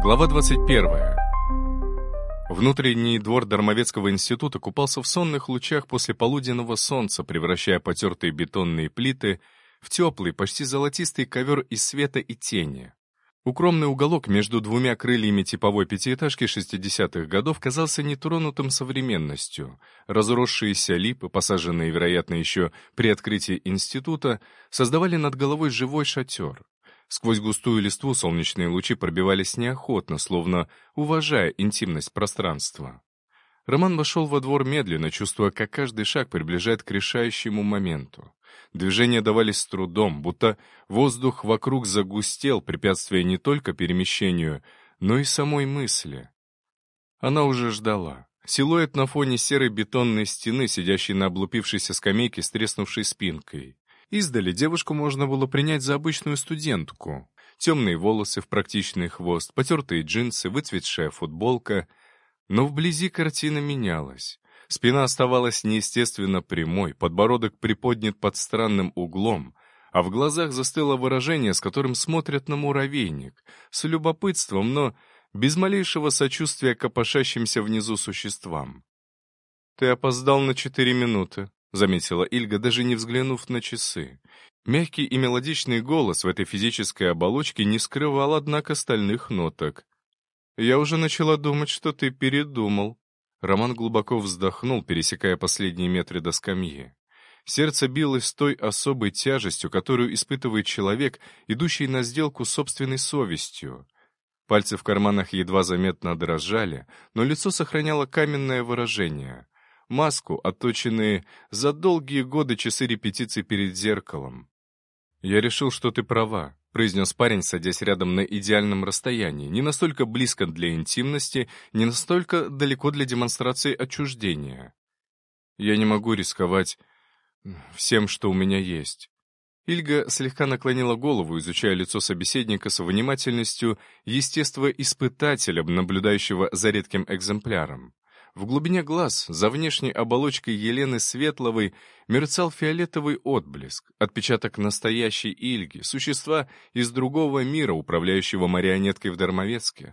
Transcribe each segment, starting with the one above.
Глава 21. Внутренний двор Дармовецкого института купался в сонных лучах после полуденного солнца, превращая потертые бетонные плиты в теплый, почти золотистый ковер из света и тени. Укромный уголок между двумя крыльями типовой пятиэтажки 60-х годов казался нетронутым современностью. Разросшиеся липы, посаженные, вероятно, еще при открытии института, создавали над головой живой шатер. Сквозь густую листву солнечные лучи пробивались неохотно, словно уважая интимность пространства. Роман вошел во двор медленно, чувствуя, как каждый шаг приближает к решающему моменту. Движения давались с трудом, будто воздух вокруг загустел, препятствуя не только перемещению, но и самой мысли. Она уже ждала. Силуэт на фоне серой бетонной стены, сидящей на облупившейся скамейке с треснувшей спинкой. Издали девушку можно было принять за обычную студентку. Темные волосы в практичный хвост, потертые джинсы, выцветшая футболка. Но вблизи картина менялась. Спина оставалась неестественно прямой, подбородок приподнят под странным углом, а в глазах застыло выражение, с которым смотрят на муравейник, с любопытством, но без малейшего сочувствия к копошащимся внизу существам. «Ты опоздал на 4 минуты», — заметила Ильга, даже не взглянув на часы. Мягкий и мелодичный голос в этой физической оболочке не скрывал, однако, стальных ноток. «Я уже начала думать, что ты передумал». Роман глубоко вздохнул, пересекая последние метры до скамьи. Сердце билось с той особой тяжестью, которую испытывает человек, идущий на сделку с собственной совестью. Пальцы в карманах едва заметно дрожали, но лицо сохраняло каменное выражение. Маску, отточенные за долгие годы часы репетиций перед зеркалом. «Я решил, что ты права», — произнес парень, садясь рядом на идеальном расстоянии, не настолько близко для интимности, не настолько далеко для демонстрации отчуждения. «Я не могу рисковать всем, что у меня есть». Ильга слегка наклонила голову, изучая лицо собеседника с внимательностью естествоиспытателя, наблюдающего за редким экземпляром. В глубине глаз, за внешней оболочкой Елены Светловой, мерцал фиолетовый отблеск, отпечаток настоящей Ильги, существа из другого мира, управляющего марионеткой в Дармовецке.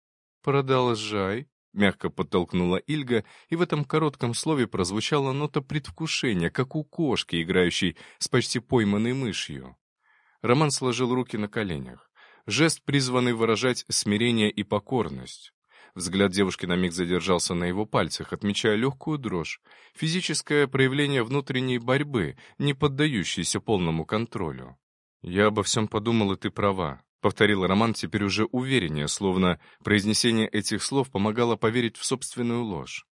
«Продолжай», — мягко подтолкнула Ильга, и в этом коротком слове прозвучала нота предвкушения, как у кошки, играющей с почти пойманной мышью. Роман сложил руки на коленях. Жест, призванный выражать смирение и покорность. Взгляд девушки на миг задержался на его пальцах, отмечая легкую дрожь, физическое проявление внутренней борьбы, не поддающейся полному контролю. «Я обо всем подумал, и ты права», — повторил Роман теперь уже увереннее, словно произнесение этих слов помогало поверить в собственную ложь.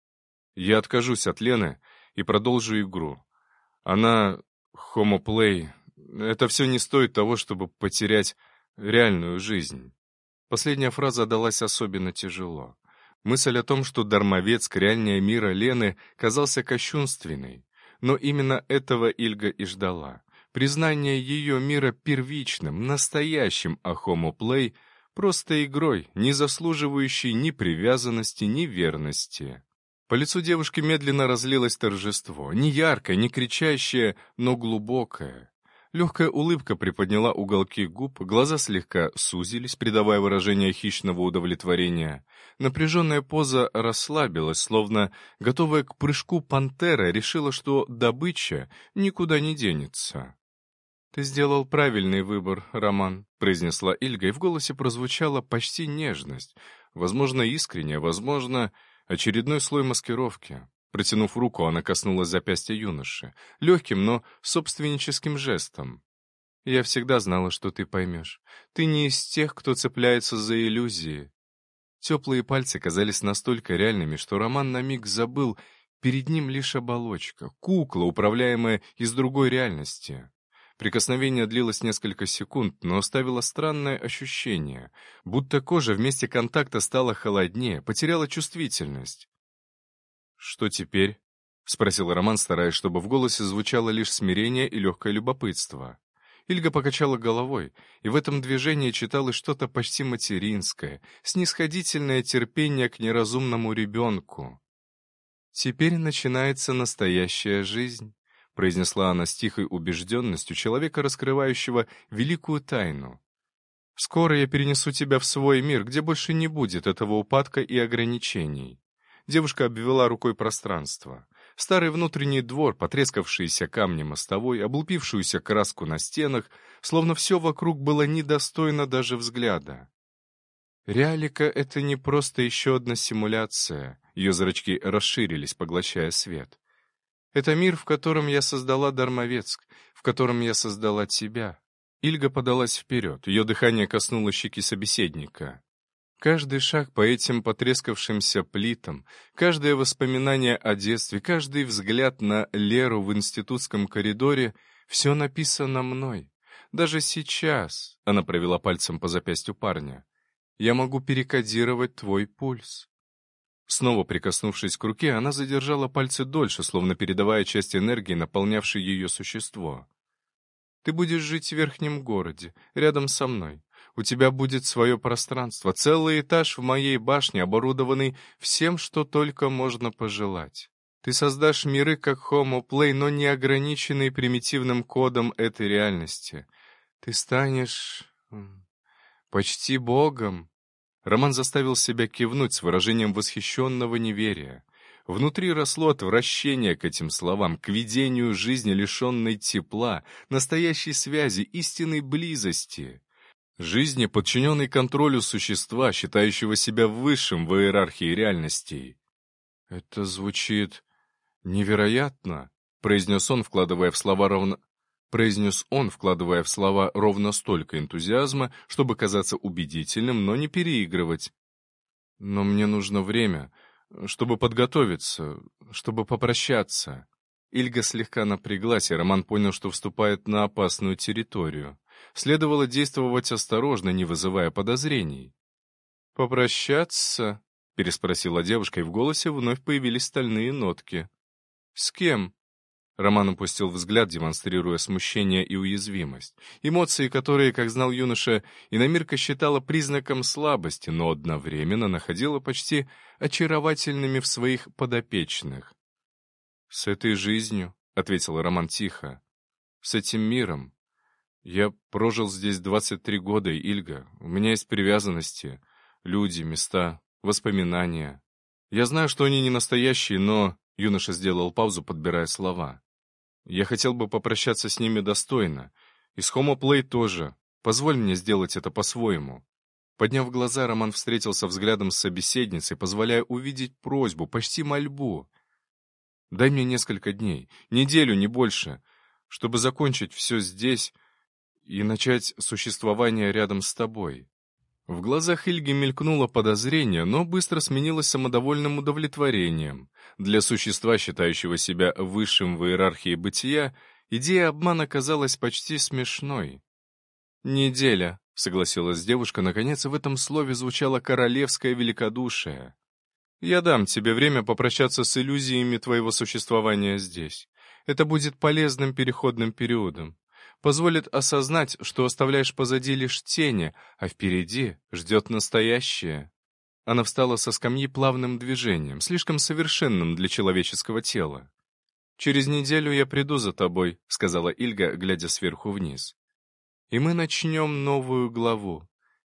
«Я откажусь от Лены и продолжу игру. Она хомоплей. Это все не стоит того, чтобы потерять реальную жизнь». Последняя фраза далась особенно тяжело. Мысль о том, что Дармовецк, реальнее мира Лены, казался кощунственной. Но именно этого Ильга и ждала. Признание ее мира первичным, настоящим, а хомоплей — просто игрой, не заслуживающей ни привязанности, ни верности. По лицу девушки медленно разлилось торжество, не яркое, не кричащее, но глубокое. Легкая улыбка приподняла уголки губ, глаза слегка сузились, придавая выражение хищного удовлетворения. Напряженная поза расслабилась, словно, готовая к прыжку пантера, решила, что добыча никуда не денется. «Ты сделал правильный выбор, Роман», — произнесла Ильга, и в голосе прозвучала почти нежность. Возможно, искренняя, возможно, очередной слой маскировки. Протянув руку, она коснулась запястья юноши, легким, но собственническим жестом. «Я всегда знала, что ты поймешь. Ты не из тех, кто цепляется за иллюзии». Теплые пальцы казались настолько реальными, что Роман на миг забыл, перед ним лишь оболочка, кукла, управляемая из другой реальности. Прикосновение длилось несколько секунд, но оставило странное ощущение, будто кожа вместе контакта стала холоднее, потеряла чувствительность. «Что теперь?» — спросил Роман, стараясь, чтобы в голосе звучало лишь смирение и легкое любопытство. Ильга покачала головой, и в этом движении читалось что-то почти материнское, снисходительное терпение к неразумному ребенку. «Теперь начинается настоящая жизнь», — произнесла она с тихой убежденностью человека, раскрывающего великую тайну. Скоро я перенесу тебя в свой мир, где больше не будет этого упадка и ограничений». Девушка обвела рукой пространство. Старый внутренний двор, потрескавшиеся камни мостовой, облупившуюся краску на стенах, словно все вокруг было недостойно даже взгляда. Реалика — это не просто еще одна симуляция. Ее зрачки расширились, поглощая свет. Это мир, в котором я создала Дармовецк, в котором я создала тебя. Ильга подалась вперед, ее дыхание коснулось щеки собеседника. Каждый шаг по этим потрескавшимся плитам, каждое воспоминание о детстве, каждый взгляд на Леру в институтском коридоре — все написано мной. Даже сейчас, — она провела пальцем по запястью парня, — я могу перекодировать твой пульс. Снова прикоснувшись к руке, она задержала пальцы дольше, словно передавая часть энергии, наполнявшей ее существо. «Ты будешь жить в верхнем городе, рядом со мной. У тебя будет свое пространство, целый этаж в моей башне, оборудованный всем, что только можно пожелать. Ты создашь миры, как Homo Play, но не ограниченные примитивным кодом этой реальности. Ты станешь почти богом». Роман заставил себя кивнуть с выражением восхищенного неверия. Внутри росло отвращение к этим словам, к видению жизни, лишенной тепла, настоящей связи, истинной близости. Жизни, подчиненной контролю существа, считающего себя высшим в иерархии реальностей. «Это звучит невероятно», — произнес он, вкладывая в слова ровно столько энтузиазма, чтобы казаться убедительным, но не переигрывать. «Но мне нужно время, чтобы подготовиться, чтобы попрощаться». Ильга слегка напряглась, и Роман понял, что вступает на опасную территорию. Следовало действовать осторожно, не вызывая подозрений. «Попрощаться?» — переспросила девушка, и в голосе вновь появились стальные нотки. «С кем?» Роман опустил взгляд, демонстрируя смущение и уязвимость. Эмоции, которые, как знал юноша, иномирка считала признаком слабости, но одновременно находила почти очаровательными в своих подопечных. «С этой жизнью», — ответил Роман тихо, — «с этим миром. Я прожил здесь 23 года, Ильга. У меня есть привязанности, люди, места, воспоминания. Я знаю, что они не настоящие, но...» Юноша сделал паузу, подбирая слова. «Я хотел бы попрощаться с ними достойно. И с Homo Play тоже. Позволь мне сделать это по-своему». Подняв глаза, Роман встретился взглядом с собеседницей, позволяя увидеть просьбу, почти мольбу. «Дай мне несколько дней, неделю, не больше, чтобы закончить все здесь и начать существование рядом с тобой». В глазах Ильги мелькнуло подозрение, но быстро сменилось самодовольным удовлетворением. Для существа, считающего себя высшим в иерархии бытия, идея обмана казалась почти смешной. «Неделя», — согласилась девушка, наконец, и в этом слове звучало королевское великодушие. «Я дам тебе время попрощаться с иллюзиями твоего существования здесь. Это будет полезным переходным периодом. Позволит осознать, что оставляешь позади лишь тени, а впереди ждет настоящее». Она встала со скамьи плавным движением, слишком совершенным для человеческого тела. «Через неделю я приду за тобой», — сказала Ильга, глядя сверху вниз. «И мы начнем новую главу.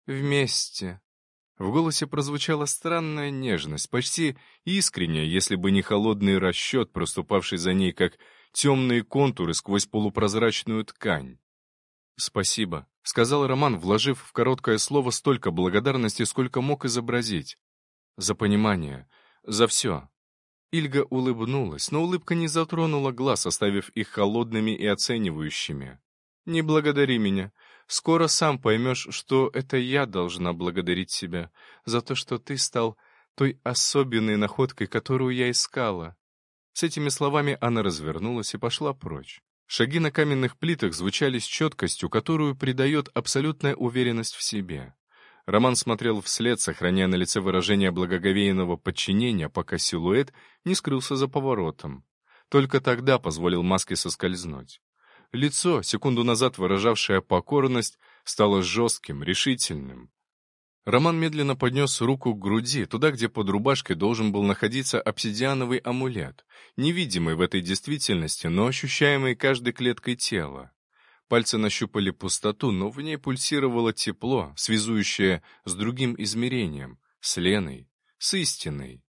Вместе». В голосе прозвучала странная нежность, почти искренняя, если бы не холодный расчет, проступавший за ней, как темные контуры сквозь полупрозрачную ткань. «Спасибо», — сказал Роман, вложив в короткое слово столько благодарности, сколько мог изобразить. «За понимание, за все». Ильга улыбнулась, но улыбка не затронула глаз, оставив их холодными и оценивающими. «Не благодари меня. Скоро сам поймешь, что это я должна благодарить себя за то, что ты стал той особенной находкой, которую я искала». С этими словами она развернулась и пошла прочь. Шаги на каменных плитах звучали с четкостью, которую придает абсолютная уверенность в себе. Роман смотрел вслед, сохраняя на лице выражение благоговейного подчинения, пока силуэт не скрылся за поворотом. Только тогда позволил маске соскользнуть. Лицо, секунду назад выражавшее покорность, стало жестким, решительным. Роман медленно поднес руку к груди, туда, где под рубашкой должен был находиться обсидиановый амулет, невидимый в этой действительности, но ощущаемый каждой клеткой тела. Пальцы нащупали пустоту, но в ней пульсировало тепло, связующее с другим измерением, с Леной, с истиной.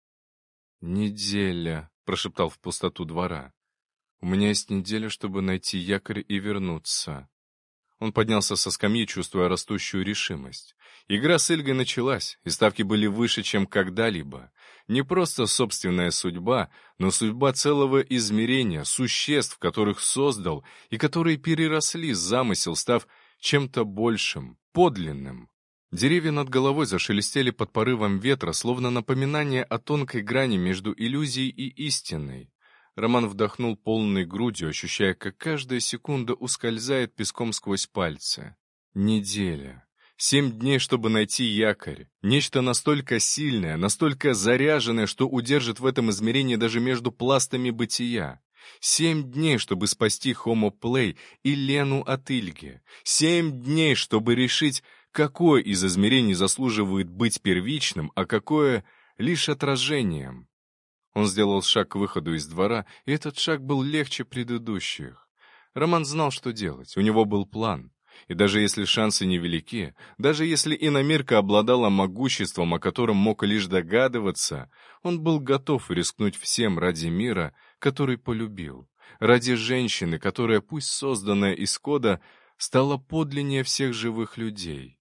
«Неделя», — прошептал в пустоту двора. «У меня есть неделя, чтобы найти якорь и вернуться». Он поднялся со скамьи, чувствуя растущую решимость. Игра с Ильгой началась, и ставки были выше, чем когда-либо. Не просто собственная судьба, но судьба целого измерения, существ, которых создал, и которые переросли замысел, став чем-то большим, подлинным. Деревья над головой зашелестели под порывом ветра, словно напоминание о тонкой грани между иллюзией и истиной. Роман вдохнул полной грудью, ощущая, как каждая секунда ускользает песком сквозь пальцы. Неделя. 7 дней, чтобы найти якорь. Нечто настолько сильное, настолько заряженное, что удержит в этом измерении даже между пластами бытия. 7 дней, чтобы спасти Homo Play и Лену от Ильги. 7 дней, чтобы решить, какое из измерений заслуживает быть первичным, а какое — лишь отражением. Он сделал шаг к выходу из двора, и этот шаг был легче предыдущих. Роман знал, что делать, у него был план. И даже если шансы невелики, даже если иномирка обладала могуществом, о котором мог лишь догадываться, он был готов рискнуть всем ради мира, который полюбил, ради женщины, которая, пусть созданная из кода, стала подлиннее всех живых людей.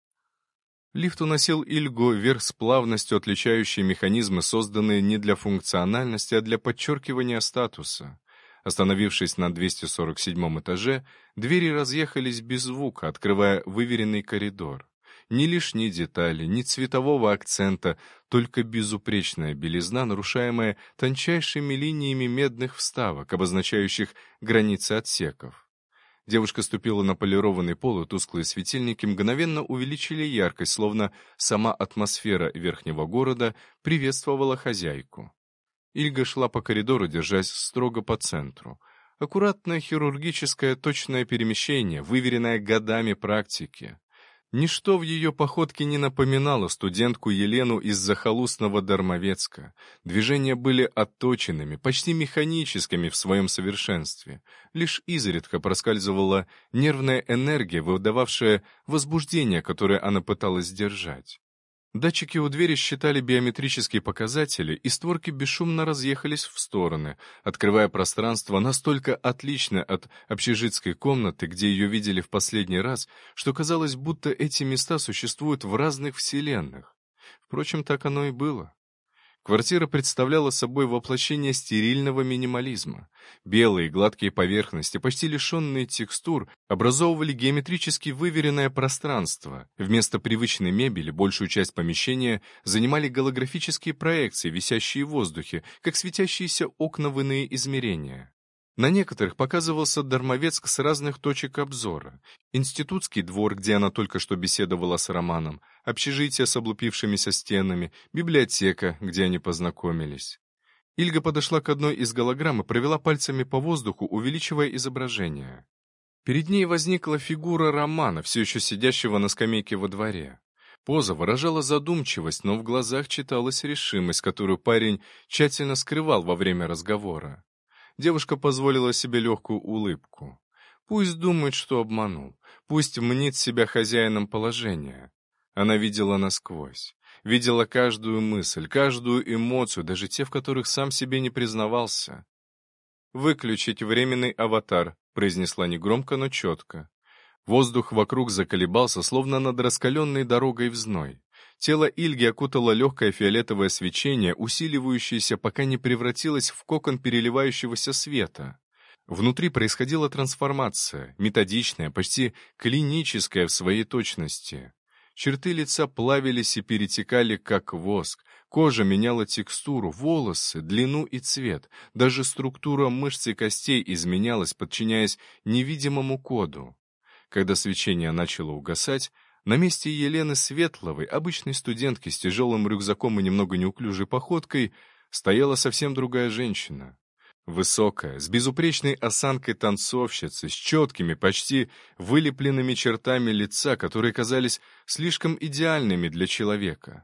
Лифт уносил Ильгу вверх с плавностью, отличающей механизмы, созданные не для функциональности, а для подчеркивания статуса. Остановившись на 247 этаже, двери разъехались без звука, открывая выверенный коридор. Ни лишней детали, ни цветового акцента, только безупречная белизна, нарушаемая тончайшими линиями медных вставок, обозначающих границы отсеков. Девушка ступила на полированный пол, и тусклые светильники мгновенно увеличили яркость, словно сама атмосфера верхнего города приветствовала хозяйку. Ильга шла по коридору, держась строго по центру. Аккуратное хирургическое точное перемещение, выверенное годами практики. Ничто в ее походке не напоминало студентку Елену из захолустного Дармовецка. Движения были отточенными, почти механическими в своем совершенстве. Лишь изредка проскальзывала нервная энергия, выдававшая возбуждение, которое она пыталась сдержать. Датчики у двери считали биометрические показатели, и створки бесшумно разъехались в стороны, открывая пространство настолько отличное от общежитской комнаты, где ее видели в последний раз, что казалось, будто эти места существуют в разных вселенных. Впрочем, так оно и было. Квартира представляла собой воплощение стерильного минимализма. Белые гладкие поверхности, почти лишенные текстур, образовывали геометрически выверенное пространство. Вместо привычной мебели большую часть помещения занимали голографические проекции, висящие в воздухе, как светящиеся окна в иные измерения. На некоторых показывался Дармовецк с разных точек обзора. Институтский двор, где она только что беседовала с Романом, общежитие с облупившимися стенами, библиотека, где они познакомились. Ильга подошла к одной из голограмм и провела пальцами по воздуху, увеличивая изображение. Перед ней возникла фигура Романа, все еще сидящего на скамейке во дворе. Поза выражала задумчивость, но в глазах читалась решимость, которую парень тщательно скрывал во время разговора. Девушка позволила себе легкую улыбку. Пусть думает, что обманул. Пусть мнит себя хозяином положения. Она видела насквозь. Видела каждую мысль, каждую эмоцию, даже те, в которых сам себе не признавался. «Выключить временный аватар», — произнесла негромко, но четко. Воздух вокруг заколебался, словно над раскаленной дорогой в зной. Тело Ильги окутало легкое фиолетовое свечение, усиливающееся, пока не превратилось в кокон переливающегося света. Внутри происходила трансформация, методичная, почти клиническая в своей точности. Черты лица плавились и перетекали, как воск. Кожа меняла текстуру, волосы, длину и цвет. Даже структура мышц и костей изменялась, подчиняясь невидимому коду. Когда свечение начало угасать, на месте Елены Светловой, обычной студентки с тяжелым рюкзаком и немного неуклюжей походкой, стояла совсем другая женщина. Высокая, с безупречной осанкой танцовщицы, с четкими, почти вылепленными чертами лица, которые казались слишком идеальными для человека.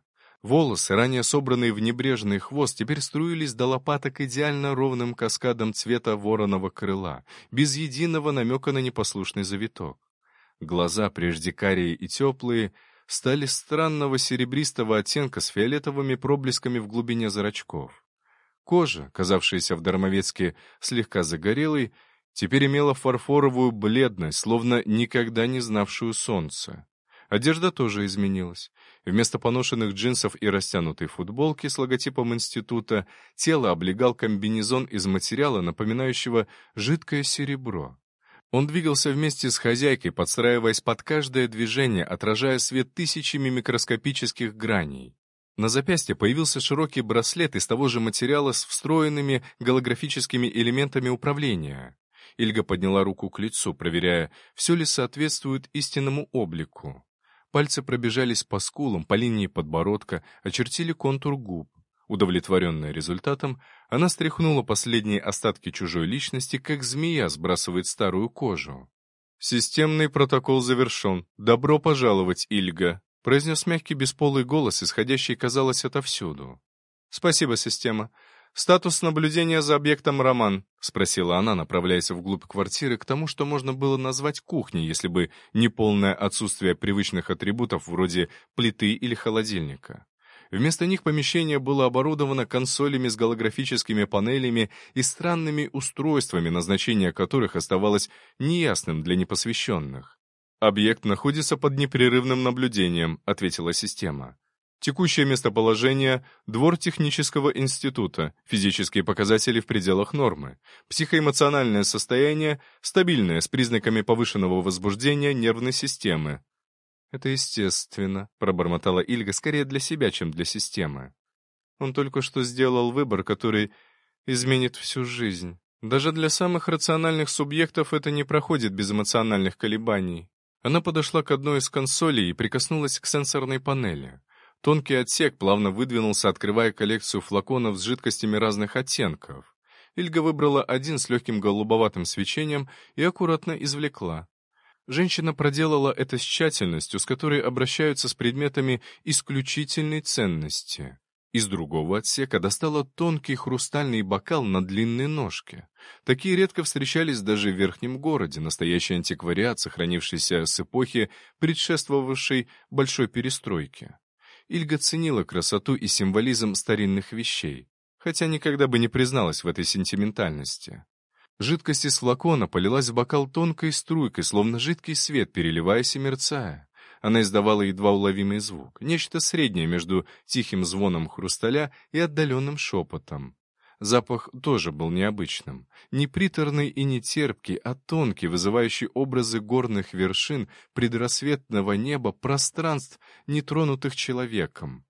Волосы, ранее собранные в небрежный хвост, теперь струились до лопаток идеально ровным каскадом цвета вороного крыла, без единого намека на непослушный завиток. Глаза, прежде карие и теплые, стали странного серебристого оттенка с фиолетовыми проблесками в глубине зрачков. Кожа, казавшаяся в Дармовецке слегка загорелой, теперь имела фарфоровую бледность, словно никогда не знавшую солнца. Одежда тоже изменилась. Вместо поношенных джинсов и растянутой футболки с логотипом института тело облегал комбинезон из материала, напоминающего жидкое серебро. Он двигался вместе с хозяйкой, подстраиваясь под каждое движение, отражая свет тысячами микроскопических граней. На запястье появился широкий браслет из того же материала с встроенными голографическими элементами управления. Ильга подняла руку к лицу, проверяя, все ли соответствует истинному облику. Пальцы пробежались по скулам, по линии подбородка, очертили контур губ. Удовлетворенная результатом, она стряхнула последние остатки чужой личности, как змея сбрасывает старую кожу. «Системный протокол завершен. Добро пожаловать, Ильга», — произнес мягкий бесполый голос, исходящий, казалось, отовсюду. «Спасибо, система. Статус наблюдения за объектом Роман», — спросила она, направляясь вглубь квартиры к тому, что можно было назвать кухней, если бы не полное отсутствие привычных атрибутов вроде плиты или холодильника. Вместо них помещение было оборудовано консолями с голографическими панелями и странными устройствами, назначение которых оставалось неясным для непосвященных. «Объект находится под непрерывным наблюдением», — ответила система. «Текущее местоположение — двор технического института, физические показатели в пределах нормы, психоэмоциональное состояние стабильное с признаками повышенного возбуждения нервной системы». «Это естественно», — пробормотала Ильга, скорее для себя, чем для системы. «Он только что сделал выбор, который изменит всю жизнь. Даже для самых рациональных субъектов это не проходит без эмоциональных колебаний». Она подошла к одной из консолей и прикоснулась к сенсорной панели. Тонкий отсек плавно выдвинулся, открывая коллекцию флаконов с жидкостями разных оттенков. Ильга выбрала один с легким голубоватым свечением и аккуратно извлекла. Женщина проделала это с тщательностью, с которой обращаются с предметами исключительной ценности. Из другого отсека достала тонкий хрустальный бокал на длинной ножке. Такие редко встречались даже в Верхнем городе, настоящий антиквариат, сохранившийся с эпохи, предшествовавшей большой перестройке. Ильга ценила красоту и символизм старинных вещей, хотя никогда бы не призналась в этой сентиментальности. Жидкость из флакона полилась в бокал тонкой струйкой, словно жидкий свет, переливаясь и мерцая. Она издавала едва уловимый звук, нечто среднее между тихим звоном хрусталя и отдаленным шепотом. Запах тоже был необычным, не приторный и не терпкий, а тонкий, вызывающий образы горных вершин, предрассветного неба, пространств, нетронутых человеком.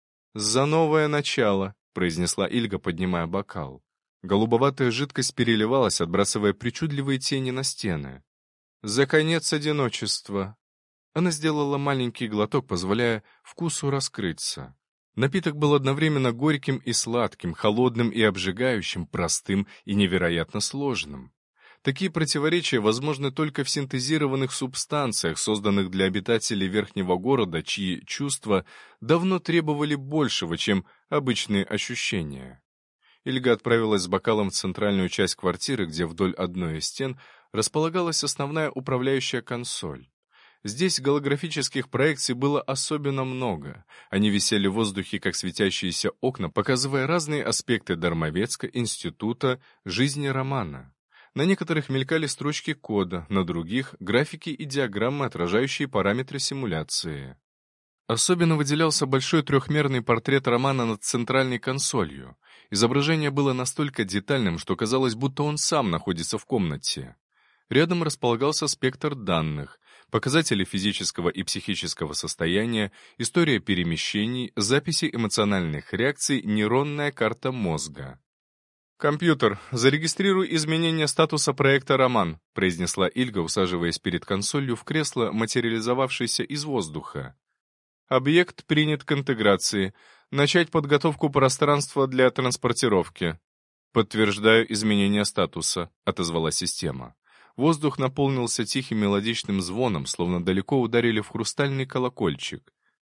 «За новое начало», — произнесла Ильга, поднимая бокал. Голубоватая жидкость переливалась, отбрасывая причудливые тени на стены. «За конец одиночества». Она сделала маленький глоток, позволяя вкусу раскрыться. Напиток был одновременно горьким и сладким, холодным и обжигающим, простым и невероятно сложным. Такие противоречия возможны только в синтезированных субстанциях, созданных для обитателей Верхнего города, чьи чувства давно требовали большего, чем обычные ощущения. Ильга отправилась с бокалом в центральную часть квартиры, где вдоль одной из стен располагалась основная управляющая консоль. Здесь голографических проекций было особенно много. Они висели в воздухе, как светящиеся окна, показывая разные аспекты Дармовецка, института, жизни Романа. На некоторых мелькали строчки кода, на других — графики и диаграммы, отражающие параметры симуляции. Особенно выделялся большой трехмерный портрет Романа над центральной консолью. Изображение было настолько детальным, что казалось, будто он сам находится в комнате. Рядом располагался спектр данных, показатели физического и психического состояния, история перемещений, записи эмоциональных реакций, нейронная карта мозга. «Компьютер, зарегистрируй изменение статуса проекта «Роман», произнесла Ильга, усаживаясь перед консолью в кресло, материализовавшееся из воздуха. «Объект принят к интеграции. Начать подготовку пространства для транспортировки». «Подтверждаю изменение статуса», — отозвалась система. Воздух наполнился тихим мелодичным звоном, словно далеко ударили в хрустальный колокольчик.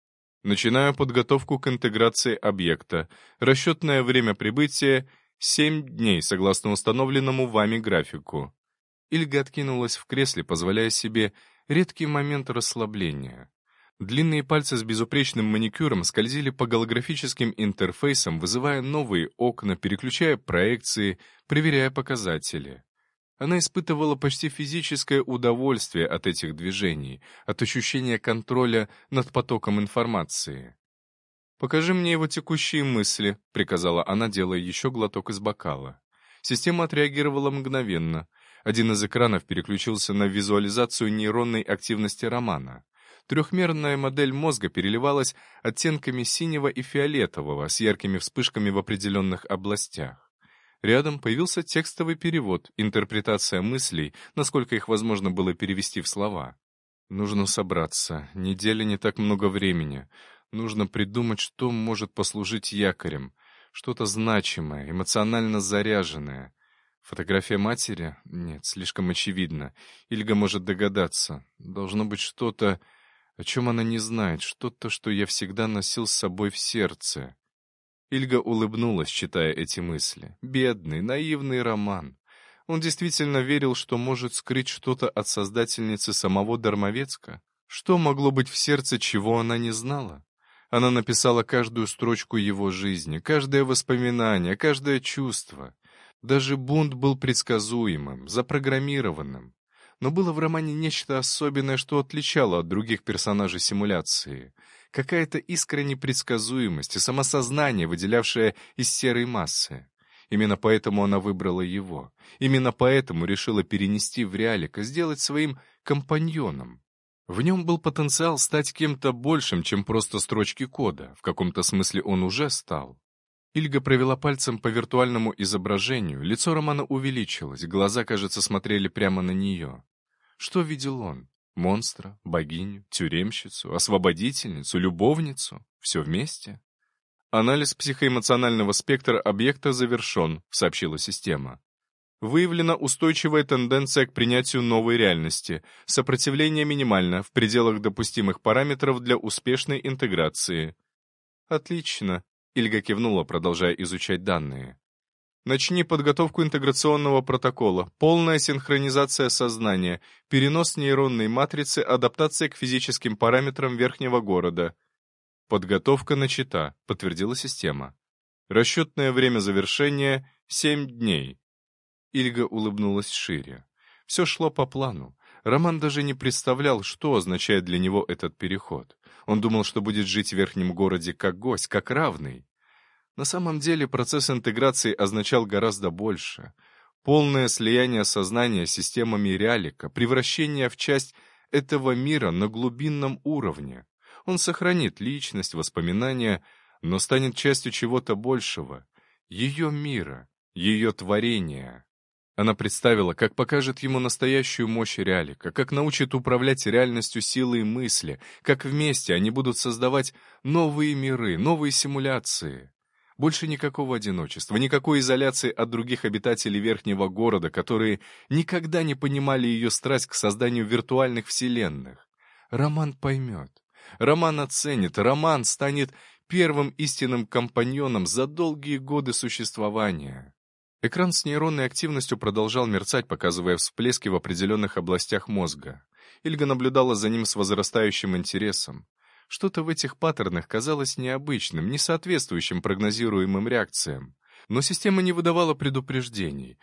Начинаю подготовку к интеграции объекта. Расчетное время прибытия — 7 дней, согласно установленному вами графику». Ильга откинулась в кресле, позволяя себе редкий момент расслабления. Длинные пальцы с безупречным маникюром скользили по голографическим интерфейсам, вызывая новые окна, переключая проекции, проверяя показатели. Она испытывала почти физическое удовольствие от этих движений, от ощущения контроля над потоком информации. «Покажи мне его текущие мысли», — приказала она, делая еще глоток из бокала. Система отреагировала мгновенно. Один из экранов переключился на визуализацию нейронной активности Романа. Трехмерная модель мозга переливалась оттенками синего и фиолетового с яркими вспышками в определенных областях. Рядом появился текстовый перевод, интерпретация мыслей, насколько их возможно было перевести в слова. «Нужно собраться. Неделя не так много времени. Нужно придумать, что может послужить якорем. Что-то значимое, эмоционально заряженное. Фотография матери? Нет, слишком очевидно. Ильга может догадаться. Должно быть что-то, о чем она не знает, что-то, что я всегда носил с собой в сердце». Ильга улыбнулась, читая эти мысли. Бедный, наивный Роман. Он действительно верил, что может скрыть что-то от создательницы самого Дармовецка. Что могло быть в сердце, чего она не знала? Она написала каждую строчку его жизни, каждое воспоминание, каждое чувство. Даже бунт был предсказуемым, запрограммированным. Но было в романе нечто особенное, что отличало от других персонажей симуляции. Какая-то искра непредсказуемости, самосознание, выделявшее из серой массы. Именно поэтому она выбрала его. Именно поэтому решила перенести в Реалика, сделать своим компаньоном. В нем был потенциал стать кем-то большим, чем просто строчки кода. В каком-то смысле он уже стал. Ильга провела пальцем по виртуальному изображению, лицо Романа увеличилось, глаза, кажется, смотрели прямо на нее. Что видел он? Монстра, богиню, тюремщицу, освободительницу, любовницу? Все вместе? «Анализ психоэмоционального спектра объекта завершен», — сообщила система. «Выявлена устойчивая тенденция к принятию новой реальности. Сопротивление минимально, в пределах допустимых параметров для успешной интеграции». «Отлично», — Ильга кивнула, продолжая изучать данные. «Начни подготовку интеграционного протокола, полная синхронизация сознания, перенос нейронной матрицы, адаптация к физическим параметрам верхнего города». «Подготовка начата», — подтвердила система. «Расчетное время завершения — 7 дней». Ильга улыбнулась шире. Все шло по плану. Роман даже не представлял, что означает для него этот переход. Он думал, что будет жить в верхнем городе как гость, как равный. На самом деле процесс интеграции означал гораздо больше. Полное слияние сознания с системами Реалика, превращение в часть этого мира на глубинном уровне. Он сохранит личность, воспоминания, но станет частью чего-то большего. Ее мира, ее творения. Она представила, как покажет ему настоящую мощь Реалика, как научит управлять реальностью силой мысли, как вместе они будут создавать новые миры, новые симуляции. Больше никакого одиночества, никакой изоляции от других обитателей верхнего города, которые никогда не понимали ее страсть к созданию виртуальных вселенных. Роман поймет. Роман оценит. Роман станет первым истинным компаньоном за долгие годы существования. Экран с нейронной активностью продолжал мерцать, показывая всплески в определенных областях мозга. Ильга наблюдала за ним с возрастающим интересом. Что-то в этих паттернах казалось необычным, не соответствующим прогнозируемым реакциям. Но система не выдавала предупреждений.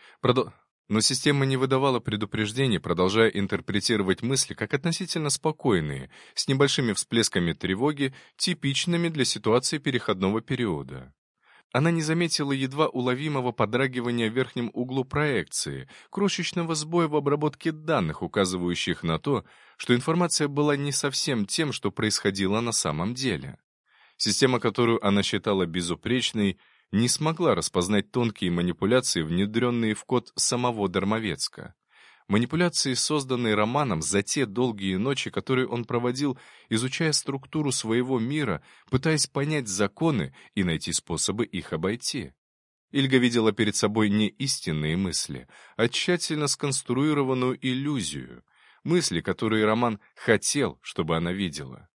Продолжая интерпретировать мысли как относительно спокойные, с небольшими всплесками тревоги, типичными для ситуации переходного периода. Она не заметила едва уловимого подрагивания в верхнем углу проекции, крошечного сбоя в обработке данных, указывающих на то, что информация была не совсем тем, что происходило на самом деле. Система, которую она считала безупречной, не смогла распознать тонкие манипуляции, внедренные в код самого Дармовецка. Манипуляции, созданные Романом за те долгие ночи, которые он проводил, изучая структуру своего мира, пытаясь понять законы и найти способы их обойти. Ильга видела перед собой не истинные мысли, а тщательно сконструированную иллюзию, мысли, которые Роман хотел, чтобы она видела.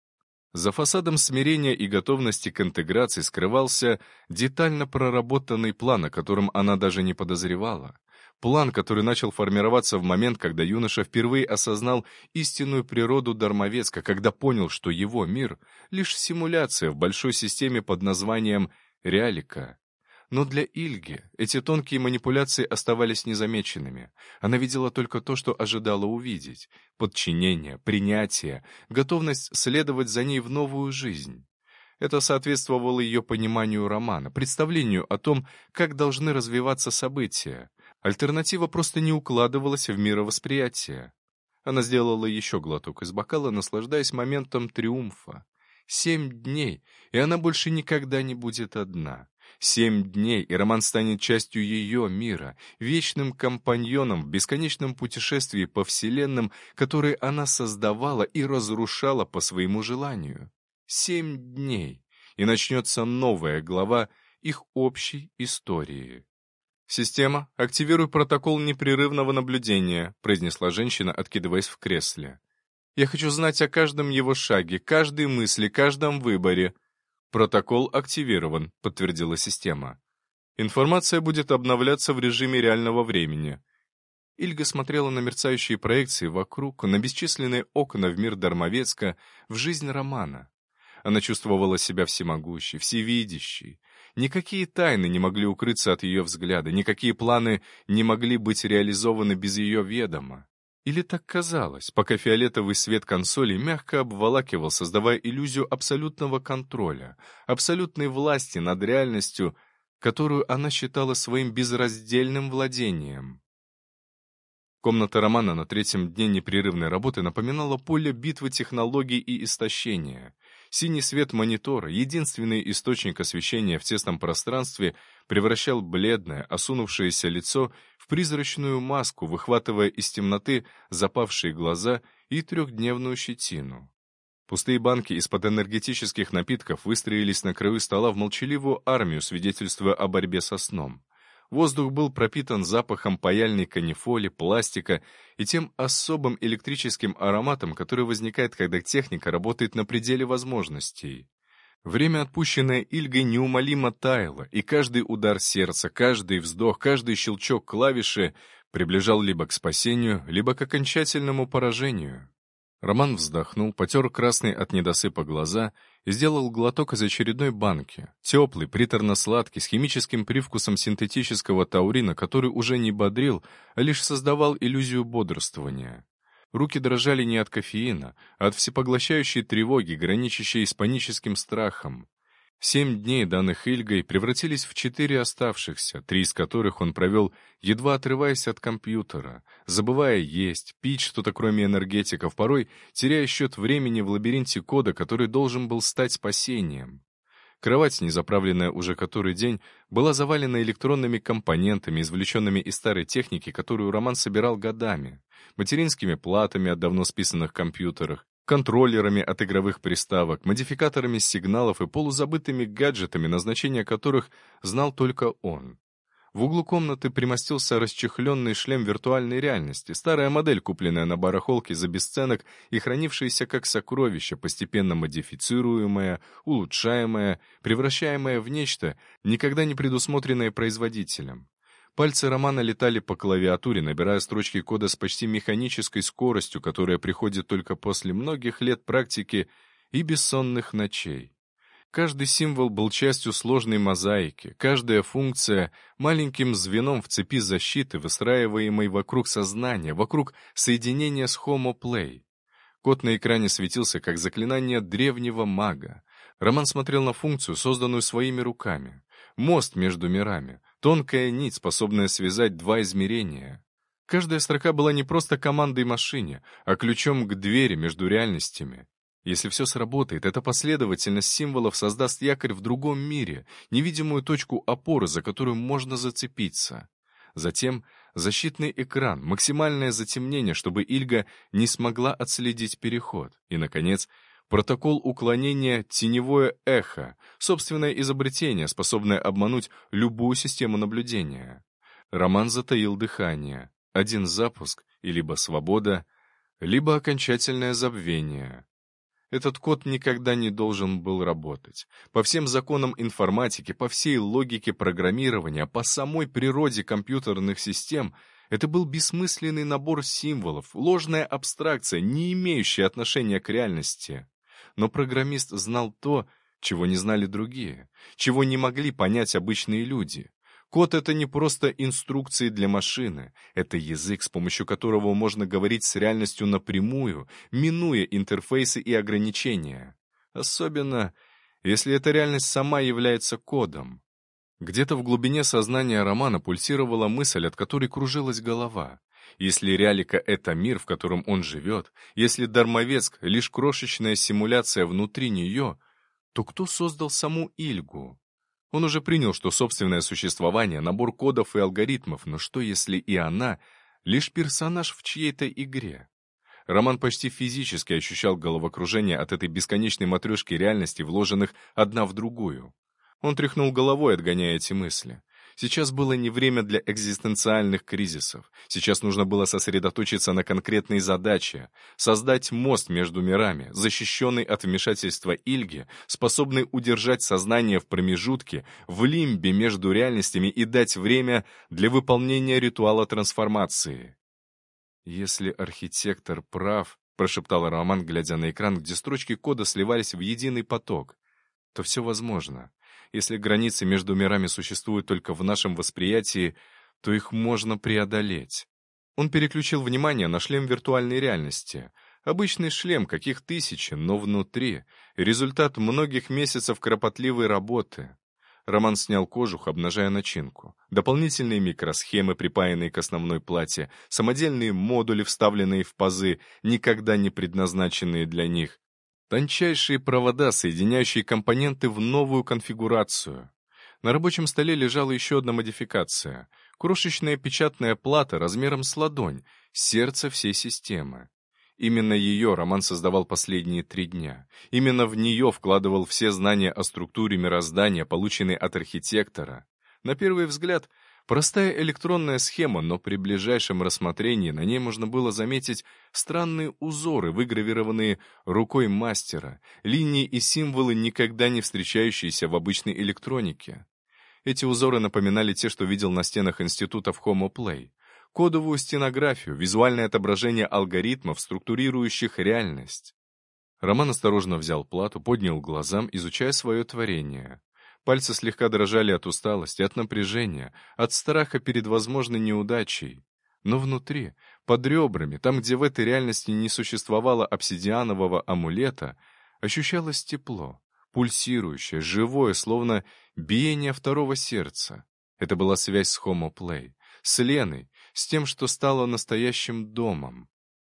За фасадом смирения и готовности к интеграции скрывался детально проработанный план, о котором она даже не подозревала. План, который начал формироваться в момент, когда юноша впервые осознал истинную природу Дармовецка, когда понял, что его мир — лишь симуляция в большой системе под названием «Реалика». Но для Ильги эти тонкие манипуляции оставались незамеченными. Она видела только то, что ожидала увидеть — подчинение, принятие, готовность следовать за ней в новую жизнь. Это соответствовало ее пониманию романа, представлению о том, как должны развиваться события. Альтернатива просто не укладывалась в мировосприятие. Она сделала еще глоток из бокала, наслаждаясь моментом триумфа. 7 дней, и она больше никогда не будет одна. 7 дней, и роман станет частью ее мира, вечным компаньоном в бесконечном путешествии по вселенным, которые она создавала и разрушала по своему желанию. 7 дней, и начнется новая глава их общей истории. «Система, активируй протокол непрерывного наблюдения», произнесла женщина, откидываясь в кресле. «Я хочу знать о каждом его шаге, каждой мысли, каждом выборе». «Протокол активирован», — подтвердила система. «Информация будет обновляться в режиме реального времени». Ильга смотрела на мерцающие проекции вокруг, на бесчисленные окна в мир Дармовецка, в жизнь романа. Она чувствовала себя всемогущей, всевидящей. Никакие тайны не могли укрыться от ее взгляда, никакие планы не могли быть реализованы без ее ведома. Или так казалось, пока фиолетовый свет консоли мягко обволакивал, создавая иллюзию абсолютного контроля, абсолютной власти над реальностью, которую она считала своим безраздельным владением. Комната романа на 3-м дне непрерывной работы напоминала поле битвы технологий и истощения. Синий свет монитора, единственный источник освещения в тесном пространстве, превращал бледное, осунувшееся лицо в призрачную маску, выхватывая из темноты запавшие глаза и 3-дневную щетину. Пустые банки из-под энергетических напитков выстроились на краю стола в молчаливую армию, свидетельствуя о борьбе со сном. Воздух был пропитан запахом паяльной канифоли, пластика и тем особым электрическим ароматом, который возникает, когда техника работает на пределе возможностей. Время, отпущенное Ильгой, неумолимо таяло, и каждый удар сердца, каждый вздох, каждый щелчок клавиши приближал либо к спасению, либо к окончательному поражению. Роман вздохнул, потер красные от недосыпа глаза и сделал глоток из очередной банки. Теплый, приторно-сладкий, с химическим привкусом синтетического таурина, который уже не бодрил, а лишь создавал иллюзию бодрствования. Руки дрожали не от кофеина, а от всепоглощающей тревоги, граничащей с паническим страхом. 7 дней, данных Ильгой, превратились в 4 оставшихся, 3 из которых он провел, едва отрываясь от компьютера, забывая есть, пить что-то кроме энергетиков, порой теряя счет времени в лабиринте кода, который должен был стать спасением. Кровать, незаправленная уже который день, была завалена электронными компонентами, извлеченными из старой техники, которую Роман собирал годами, материнскими платами от давно списанных компьютерах, контроллерами от игровых приставок, модификаторами сигналов и полузабытыми гаджетами, назначение которых знал только он. В углу комнаты примостился расчехленный шлем виртуальной реальности, старая модель, купленная на барахолке за бесценок и хранившаяся как сокровище, постепенно модифицируемое, улучшаемое, превращаемое в нечто, никогда не предусмотренное производителем. Пальцы Романа летали по клавиатуре, набирая строчки кода с почти механической скоростью, которая приходит только после многих лет практики и бессонных ночей. Каждый символ был частью сложной мозаики, каждая функция — маленьким звеном в цепи защиты, выстраиваемой вокруг сознания, вокруг соединения с Homo Play. Код на экране светился, как заклинание древнего мага. Роман смотрел на функцию, созданную своими руками. Мост между мирами, тонкая нить, способная связать 2 измерения. Каждая строка была не просто командой машине, а ключом к двери между реальностями. Если все сработает, эта последовательность символов создаст якорь в другом мире, невидимую точку опоры, за которую можно зацепиться. Затем защитный экран, максимальное затемнение, чтобы Ильга не смогла отследить переход. И, наконец, протокол уклонения «Теневое эхо», собственное изобретение, способное обмануть любую систему наблюдения. Роман затаил дыхание. Один запуск, и либо свобода, либо окончательное забвение. Этот код никогда не должен был работать. По всем законам информатики, по всей логике программирования, по самой природе компьютерных систем, это был бессмысленный набор символов, ложная абстракция, не имеющая отношения к реальности. Но программист знал то, чего не знали другие, чего не могли понять обычные люди. Код — это не просто инструкции для машины, это язык, с помощью которого можно говорить с реальностью напрямую, минуя интерфейсы и ограничения. Особенно, если эта реальность сама является кодом. Где-то в глубине сознания Романа пульсировала мысль, от которой кружилась голова. Если реалика — это мир, в котором он живет, если Дармовецк — лишь крошечная симуляция внутри нее, то кто создал саму Ильгу? Он уже принял, что собственное существование — набор кодов и алгоритмов, но что, если и она — лишь персонаж в чьей-то игре? Роман почти физически ощущал головокружение от этой бесконечной матрешки реальностей, вложенных одна в другую. Он тряхнул головой, отгоняя эти мысли. Сейчас было не время для экзистенциальных кризисов. Сейчас нужно было сосредоточиться на конкретной задаче — создать мост между мирами, защищенный от вмешательства Ильги, способный удержать сознание в промежутке, в лимбе между реальностями и дать время для выполнения ритуала трансформации. «Если архитектор прав», — прошептал Роман, глядя на экран, где строчки кода сливались в единый поток, — то все возможно. Если границы между мирами существуют только в нашем восприятии, то их можно преодолеть. Он переключил внимание на шлем виртуальной реальности. Обычный шлем, каких тысячи, но внутри. Результат многих месяцев кропотливой работы. Роман снял кожух, обнажая начинку. Дополнительные микросхемы, припаянные к основной плате, самодельные модули, вставленные в пазы, никогда не предназначенные для них. Тончайшие провода, соединяющие компоненты в новую конфигурацию. На рабочем столе лежала еще одна модификация. Крошечная печатная плата размером с ладонь, сердце всей системы. Именно ее Роман создавал последние 3 дня. Именно в нее вкладывал все знания о структуре мироздания, полученные от архитектора. На первый взгляд, простая электронная схема, но при ближайшем рассмотрении на ней можно было заметить странные узоры, выгравированные рукой мастера, линии и символы, никогда не встречающиеся в обычной электронике. Эти узоры напоминали те, что видел на стенах институтов Homo Play. Кодовую стенографию, визуальное отображение алгоритмов, структурирующих реальность. Роман осторожно взял плату, поднял глазам, изучая свое творение. Пальцы слегка дрожали от усталости, от напряжения, от страха перед возможной неудачей. Но внутри, под ребрами, там, где в этой реальности не существовало обсидианового амулета, ощущалось тепло, пульсирующее, живое, словно биение второго сердца. Это была связь с Homo Play, с Леной, с тем, что стало настоящим домом.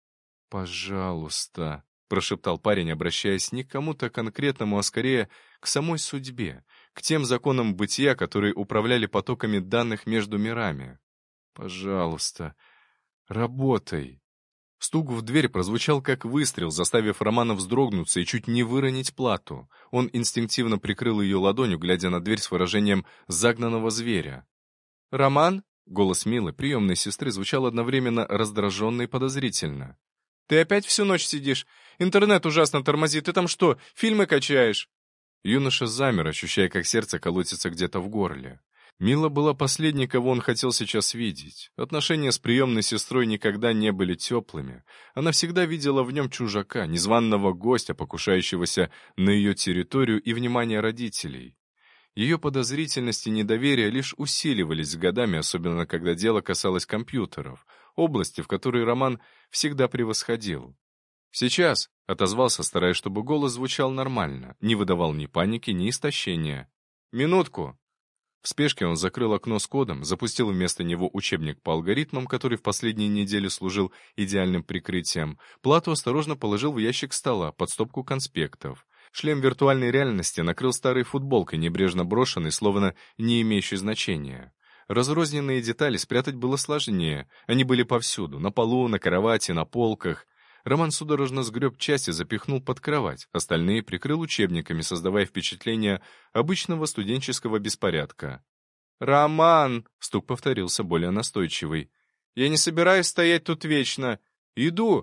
«Пожалуйста», — прошептал парень, обращаясь не к кому-то конкретному, а скорее к самой судьбе, к тем законам бытия, которые управляли потоками данных между мирами. «Пожалуйста, работай». Стук в дверь прозвучал как выстрел, заставив Романа вздрогнуться и чуть не выронить плату. Он инстинктивно прикрыл ее ладонью, глядя на дверь с выражением загнанного зверя. «Роман?» — голос Милы, приемной сестры, звучал одновременно раздраженно и подозрительно. «Ты опять всю ночь сидишь? Интернет ужасно тормозит. Ты там что, фильмы качаешь?» Юноша замер, ощущая, как сердце колотится где-то в горле. Мила была последней, кого он хотел сейчас видеть. Отношения с приемной сестрой никогда не были теплыми. Она всегда видела в нем чужака, незваного гостя, покушающегося на ее территорию и внимание родителей. Ее подозрительность и недоверие лишь усиливались с годами, особенно когда дело касалось компьютеров, области, в которой Роман всегда превосходил. «Сейчас», — отозвался, стараясь, чтобы голос звучал нормально, не выдавал ни паники, ни истощения. «Минутку». В спешке он закрыл окно с кодом, запустил вместо него учебник по алгоритмам, который в последние недели служил идеальным прикрытием, плату осторожно положил в ящик стола под стопку конспектов. Шлем виртуальной реальности накрыл старой футболкой, небрежно брошенной, словно не имеющей значения. Разрозненные детали спрятать было сложнее, они были повсюду, на полу, на кровати, на полках. Роман судорожно сгреб часть и запихнул под кровать, остальные прикрыл учебниками, создавая впечатление обычного студенческого беспорядка. «Роман!» — стук повторился более настойчивый. «Я не собираюсь стоять тут вечно. Иду!»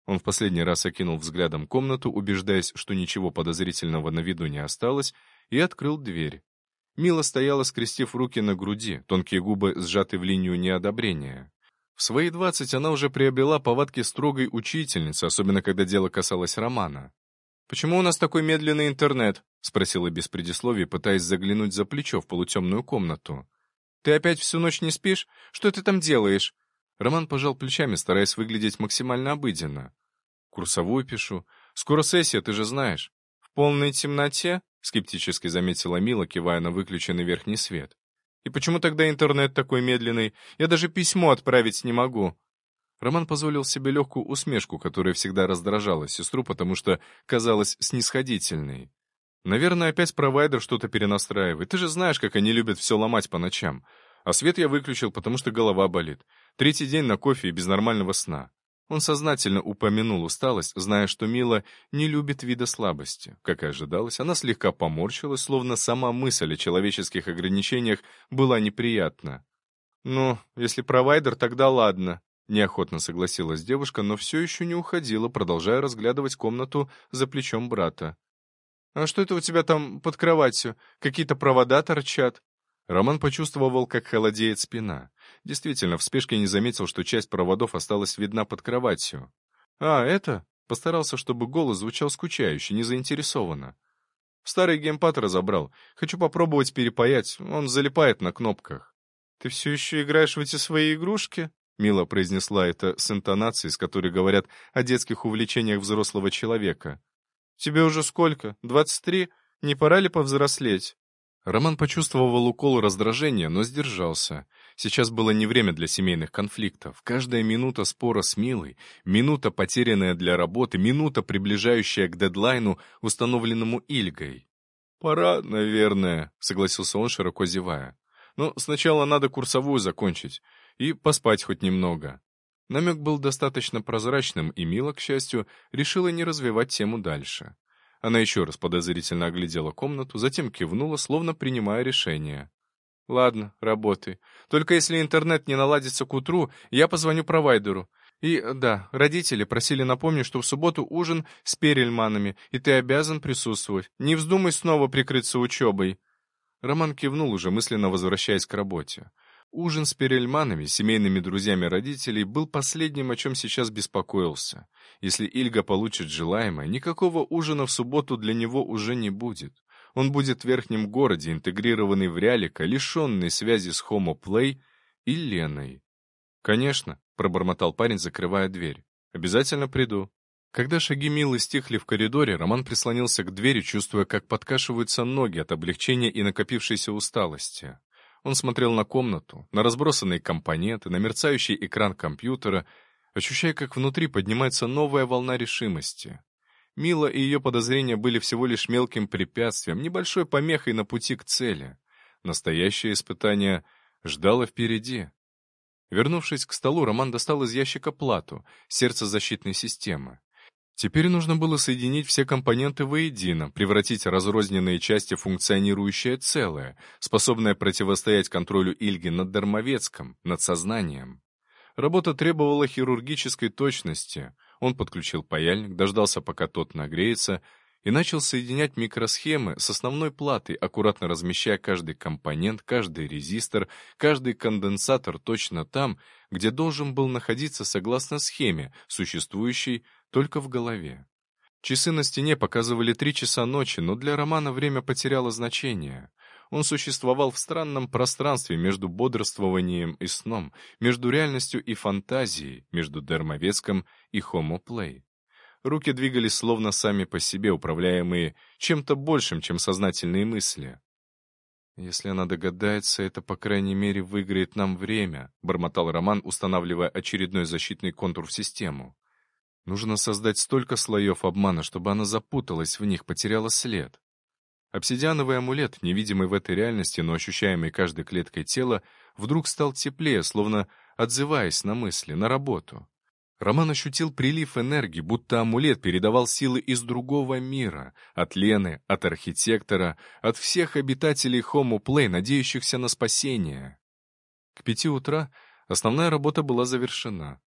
Он в последний раз окинул взглядом комнату, убеждаясь, что ничего подозрительного на виду не осталось, и открыл дверь. Мила стояла, скрестив руки на груди, тонкие губы сжаты в линию неодобрения. В свои 20 она уже приобрела повадки строгой учительницы, особенно когда дело касалось романа. «Почему у нас такой медленный интернет?» — спросила без предисловий, пытаясь заглянуть за плечо в полутемную комнату. «Ты опять всю ночь не спишь? Что ты там делаешь?» Роман пожал плечами, стараясь выглядеть максимально обыденно. «Курсовую пишу. Скоро сессия, ты же знаешь». «В полной темноте?» — скептически заметила Мила, кивая на выключенный верхний свет. «И почему тогда интернет такой медленный? Я даже письмо отправить не могу». Роман позволил себе легкую усмешку, которая всегда раздражала сестру, потому что казалась снисходительной. «Наверное, опять провайдер что-то перенастраивает. Ты же знаешь, как они любят все ломать по ночам. А свет я выключил, потому что голова болит. Третий день на кофе и без нормального сна». Он сознательно упомянул усталость, зная, что Мила не любит вида слабости. Как и ожидалось, она слегка поморщилась, словно сама мысль о человеческих ограничениях была неприятна. «Ну, если провайдер, тогда ладно», — неохотно согласилась девушка, но все еще не уходила, продолжая разглядывать комнату за плечом брата. «А что это у тебя там под кроватью? Какие-то провода торчат?» Роман почувствовал, как холодеет спина. Действительно, в спешке не заметил, что часть проводов осталась видна под кроватью. «А, это?» Постарался, чтобы голос звучал скучающе, незаинтересованно. «Старый геймпад разобрал. Хочу попробовать перепаять. Он залипает на кнопках». «Ты все еще играешь в эти свои игрушки?» Мила произнесла это с интонацией, с которой говорят о детских увлечениях взрослого человека. «Тебе уже сколько? 23? Не пора ли повзрослеть?» Роман почувствовал укол раздражения, но сдержался. Сейчас было не время для семейных конфликтов. Каждая минута спора с Милой, минута, потерянная для работы, минута, приближающая к дедлайну, установленному Ильгой. «Пора, наверное», — согласился он, широко зевая. «Но сначала надо курсовую закончить и поспать хоть немного». Намек был достаточно прозрачным, и Мила, к счастью, решила не развивать тему дальше. Она еще раз подозрительно оглядела комнату, затем кивнула, словно принимая решение. «Ладно, работай. Только если интернет не наладится к утру, я позвоню провайдеру. И, да, родители просили напомнить, что в субботу ужин с Перельманами, и ты обязан присутствовать. Не вздумай снова прикрыться учебой». Роман кивнул, уже мысленно возвращаясь к работе. Ужин с Перельманами, семейными друзьями родителей, был последним, о чем сейчас беспокоился. Если Ильга получит желаемое, никакого ужина в субботу для него уже не будет. Он будет в верхнем городе, интегрированный в Рялика, лишенный связи с Homo Play и Леной. «Конечно», — пробормотал парень, закрывая дверь. «Обязательно приду». Когда шаги Милы стихли в коридоре, Роман прислонился к двери, чувствуя, как подкашиваются ноги от облегчения и накопившейся усталости. Он смотрел на комнату, на разбросанные компоненты, на мерцающий экран компьютера, ощущая, как внутри поднимается новая волна решимости. Мила и ее подозрения были всего лишь мелким препятствием, небольшой помехой на пути к цели. Настоящее испытание ждало впереди. Вернувшись к столу, Роман достал из ящика плату, сердце защитной системы. Теперь нужно было соединить все компоненты воедино, превратить разрозненные части в функционирующее целое, способное противостоять контролю Ильги над Дармовецком, над сознанием. Работа требовала хирургической точности. Он подключил паяльник, дождался, пока тот нагреется, и начал соединять микросхемы с основной платой, аккуратно размещая каждый компонент, каждый резистор, каждый конденсатор точно там, где должен был находиться согласно схеме, существующей только в голове. Часы на стене показывали 3 часа ночи, но для Романа время потеряло значение. Он существовал в странном пространстве между бодрствованием и сном, между реальностью и фантазией, между Дармовецком и Homo Play. Руки двигались словно сами по себе, управляемые чем-то большим, чем сознательные мысли. «Если она догадается, это, по крайней мере, выиграет нам время», — бормотал Роман, устанавливая очередной защитный контур в систему. «Нужно создать столько слоев обмана, чтобы она запуталась в них, потеряла след». Обсидиановый амулет, невидимый в этой реальности, но ощущаемый каждой клеткой тела, вдруг стал теплее, словно отзываясь на мысли, на работу. Роман ощутил прилив энергии, будто амулет передавал силы из другого мира, от Лены, от архитектора, от всех обитателей Homo Play, надеющихся на спасение. К 5 утра основная работа была завершена.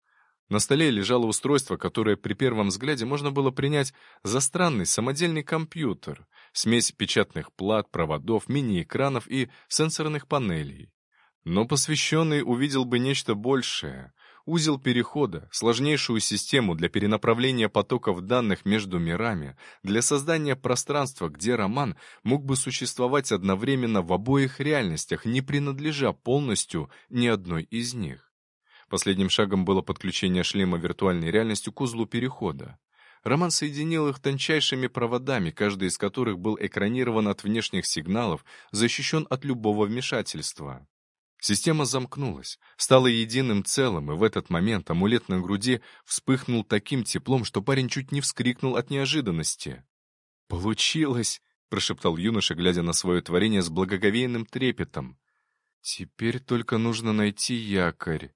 На столе лежало устройство, которое при первом взгляде можно было принять за странный самодельный компьютер, смесь печатных плат, проводов, мини-экранов и сенсорных панелей. Но посвященный увидел бы нечто большее — узел перехода, сложнейшую систему для перенаправления потоков данных между мирами, для создания пространства, где Роман мог бы существовать одновременно в обоих реальностях, не принадлежа полностью ни одной из них. Последним шагом было подключение шлема виртуальной реальности к узлу перехода. Роман соединил их тончайшими проводами, каждый из которых был экранирован от внешних сигналов, защищен от любого вмешательства. Система замкнулась, стала единым целым, и в этот момент амулет на груди вспыхнул таким теплом, что парень чуть не вскрикнул от неожиданности. «Получилось!» — прошептал юноша, глядя на свое творение с благоговейным трепетом. «Теперь только нужно найти якорь».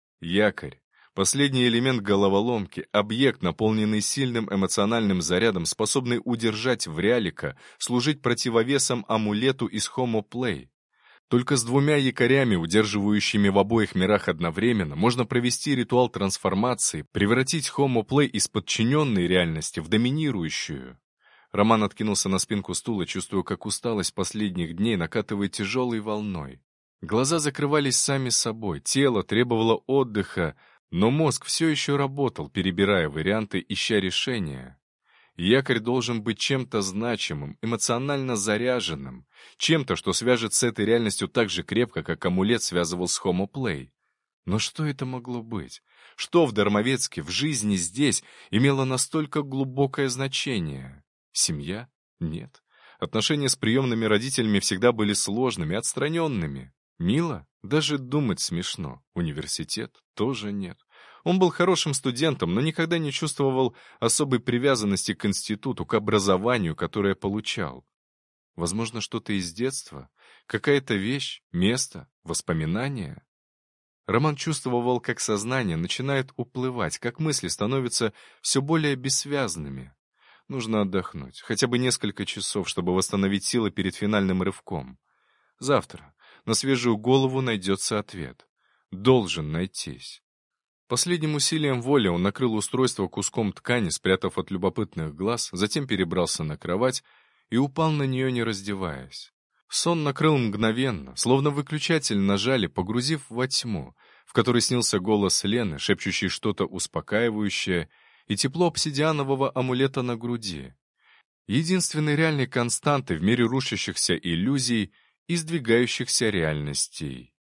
Якорь. Последний элемент головоломки, объект, наполненный сильным эмоциональным зарядом, способный удержать в реалика, служить противовесом амулету из Homo Play. Только с двумя якорями, удерживающими в обоих мирах одновременно, можно провести ритуал трансформации, превратить Homo Play из подчиненной реальности в доминирующую. Роман откинулся на спинку стула, чувствуя, как усталость последних дней накатывает тяжелой волной. Глаза закрывались сами собой, тело требовало отдыха, но мозг все еще работал, перебирая варианты, ища решения. Якорь должен быть чем-то значимым, эмоционально заряженным, чем-то, что свяжет с этой реальностью так же крепко, как амулет связывал с Homo Play. Но что это могло быть? Что в Дармовецке, в жизни здесь, имело настолько глубокое значение? Семья? Нет. Отношения с приемными родителями всегда были сложными, отстраненными. Мило? Даже думать смешно. Университет? Тоже нет. Он был хорошим студентом, но никогда не чувствовал особой привязанности к институту, к образованию, которое получал. Возможно, что-то из детства? Какая-то вещь, место, воспоминание? Роман чувствовал, как сознание начинает уплывать, как мысли становятся все более бессвязными. Нужно отдохнуть, хотя бы несколько часов, чтобы восстановить силы перед финальным рывком. Завтра на свежую голову найдется ответ. Должен найтись. Последним усилием воли он накрыл устройство куском ткани, спрятав от любопытных глаз, затем перебрался на кровать и упал на нее, не раздеваясь. Сон накрыл мгновенно, словно выключатель нажали, погрузив во тьму, в которой снился голос Лены, шепчущий что-то успокаивающее, и тепло обсидианового амулета на груди. Единственной реальной константой в мире рушащихся иллюзий и сдвигающихся реальностей.